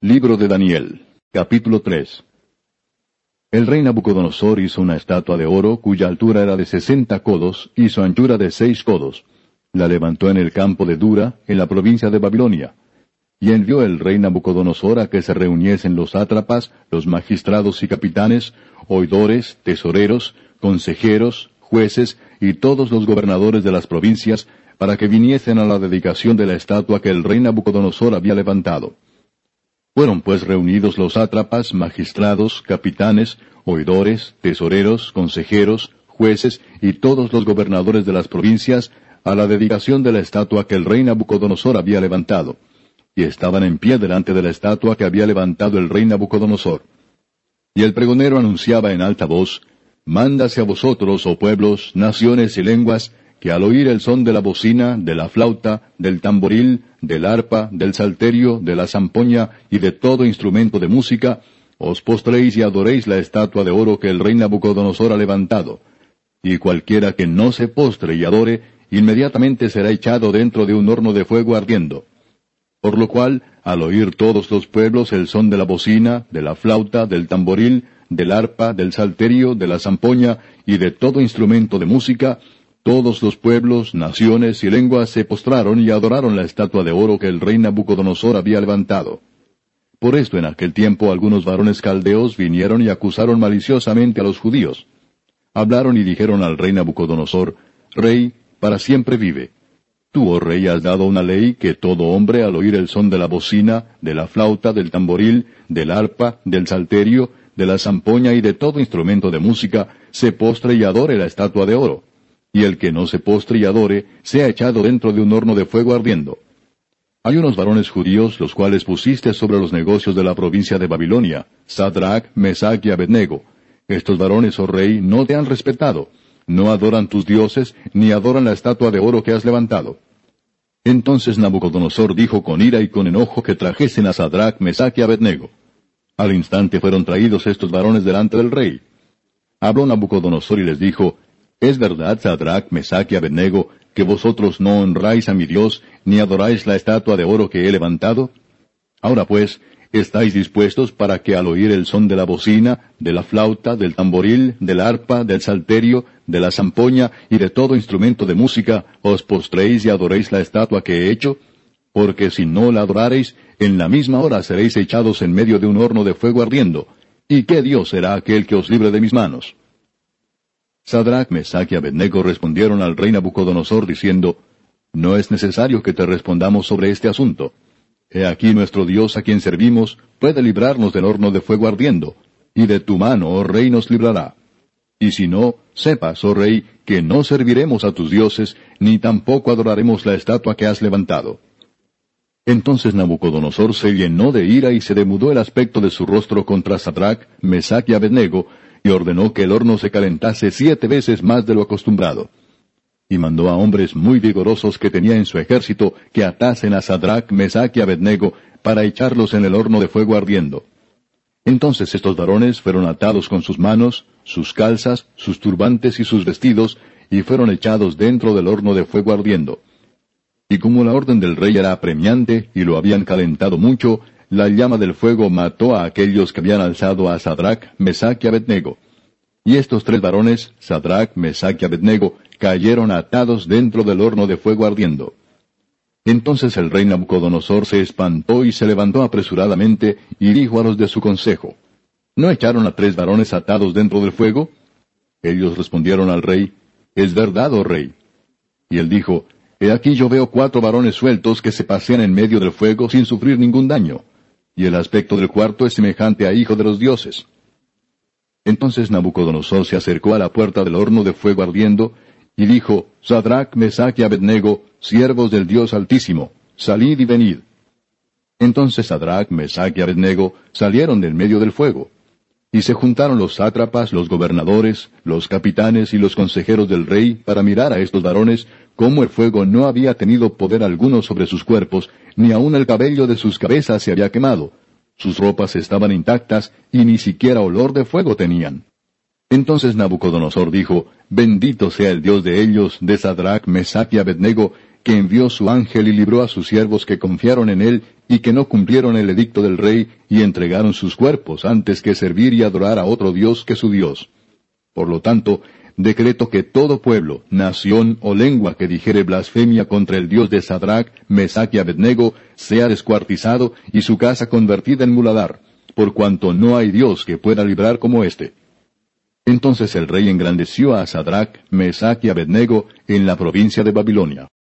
Libro de Daniel, capítulo 3. El rey Nabucodonosor hizo una estatua de oro cuya altura era de 60 codos y su anchura de 6 codos. La levantó en el campo de Dura, en la provincia de Babilonia. Y envió el rey Nabucodonosor a que se reuniesen los sátrapas, los magistrados y capitanes, oidores, tesoreros, consejeros, jueces y todos los gobernadores de las provincias, para que viniesen a la dedicación de la estatua que el rey Nabucodonosor había levantado. Fueron pues reunidos los sátrapas, magistrados, capitanes, oidores, tesoreros, consejeros, jueces y todos los gobernadores de las provincias a la dedicación de la estatua que el rey Nabucodonosor había levantado. Y estaban en pie delante de la estatua que había levantado el rey Nabucodonosor. Y el pregonero anunciaba en alta voz: «Mándase a vosotros, oh pueblos, naciones y lenguas, que al oír el son de la bocina, de la flauta, del tamboril, del arpa, del salterio, de la zampoña y de todo instrumento de música, os postréis y adoréis la estatua de oro que el rey Nabucodonosor ha levantado. Y cualquiera que no se postre y adore, inmediatamente será echado dentro de un horno de fuego ardiendo. Por lo cual, al oír todos los pueblos el son de la bocina, de la flauta, del tamboril, del arpa, del salterio, de la zampoña y de todo instrumento de música, todos los pueblos, naciones y lenguas se postraron y adoraron la estatua de oro que el rey Nabucodonosor había levantado. Por esto en aquel tiempo algunos varones caldeos vinieron y acusaron maliciosamente a los judíos. Hablaron y dijeron al rey Nabucodonosor: «Rey, para siempre vive. Tú, oh rey, has dado una ley que todo hombre al oír el son de la bocina, de la flauta, del tamboril, del arpa, del salterio, de la zampoña y de todo instrumento de música, se postre y adore la estatua de oro. Y el que no se postre y adore, sea echado dentro de un horno de fuego ardiendo. Hay unos varones judíos, los cuales pusiste sobre los negocios de la provincia de Babilonia, Sadrach, Mesach y Abednego. Estos varones, oh rey, no te han respetado, no adoran tus dioses, ni adoran la estatua de oro que has levantado». Entonces Nabucodonosor dijo con ira y con enojo que trajesen a Sadrach, Mesach y Abednego. Al instante fueron traídos estos varones delante del rey. Habló Nabucodonosor y les dijo: «¿Es verdad, Sadrach, Mesach y Abednego, que vosotros no honráis a mi Dios, ni adoráis la estatua de oro que he levantado? Ahora pues, ¿estáis dispuestos para que al oír el son de la bocina, de la flauta, del tamboril, del arpa, del salterio, de la zampoña y de todo instrumento de música, os postréis y adoréis la estatua que he hecho? Porque si no la adorareis, en la misma hora seréis echados en medio de un horno de fuego ardiendo. ¿Y qué Dios será aquel que os libre de mis manos?» Sadrach, Mesach y Abednego respondieron al rey Nabucodonosor diciendo: «No es necesario que te respondamos sobre este asunto. He aquí nuestro Dios a quien servimos puede librarnos del horno de fuego ardiendo, y de tu mano, oh rey, nos librará. Y si no, sepas, oh rey, que no serviremos a tus dioses, ni tampoco adoraremos la estatua que has levantado». Entonces Nabucodonosor se llenó de ira y se demudó el aspecto de su rostro contra Sadrach, Mesach y Abednego, y ordenó que el horno se calentase 7 veces más de lo acostumbrado. Y mandó a hombres muy vigorosos que tenía en su ejército que atasen a Sadrach, Mesach y Abednego para echarlos en el horno de fuego ardiendo. Entonces estos varones fueron atados con sus manos, sus calzas, sus turbantes y sus vestidos, y fueron echados dentro del horno de fuego ardiendo. Y como la orden del rey era apremiante y lo habían calentado mucho, la llama del fuego mató a aquellos que habían alzado a Sadrach, Mesach y Abednego. Y estos 3 varones, Sadrach, Mesach y Abednego, cayeron atados dentro del horno de fuego ardiendo. Entonces el rey Nabucodonosor se espantó y se levantó apresuradamente y dijo a los de su consejo: «¿No echaron a 3 varones atados dentro del fuego?» Ellos respondieron al rey: «Es verdad, oh rey». Y él dijo: «He aquí yo veo 4 varones sueltos que se pasean en medio del fuego sin sufrir ningún daño. Y el aspecto del cuarto es semejante a hijo de los dioses». Entonces Nabucodonosor se acercó a la puerta del horno de fuego ardiendo, y dijo: «Sadrach, Mesach y Abednego, siervos del Dios Altísimo, salid y venid». Entonces Sadrach, Mesach y Abednego salieron del medio del fuego. Y se juntaron los sátrapas, los gobernadores, los capitanes y los consejeros del rey para mirar a estos varones, cómo el fuego no había tenido poder alguno sobre sus cuerpos, ni aun el cabello de sus cabezas se había quemado. Sus ropas estaban intactas, y ni siquiera olor de fuego tenían. Entonces Nabucodonosor dijo: «Bendito sea el Dios de ellos, de Sadrach, Mesach y Abednego, que envió su ángel y libró a sus siervos que confiaron en él y que no cumplieron el edicto del rey y entregaron sus cuerpos antes que servir y adorar a otro Dios que su Dios. Por lo tanto, decreto que todo pueblo, nación o lengua que dijere blasfemia contra el Dios de Sadrach, Mesach y Abednego sea descuartizado y su casa convertida en muladar, por cuanto no hay Dios que pueda librar como éste. Entonces el rey engrandeció a Sadrach, Mesach y Abednego en la provincia de Babilonia.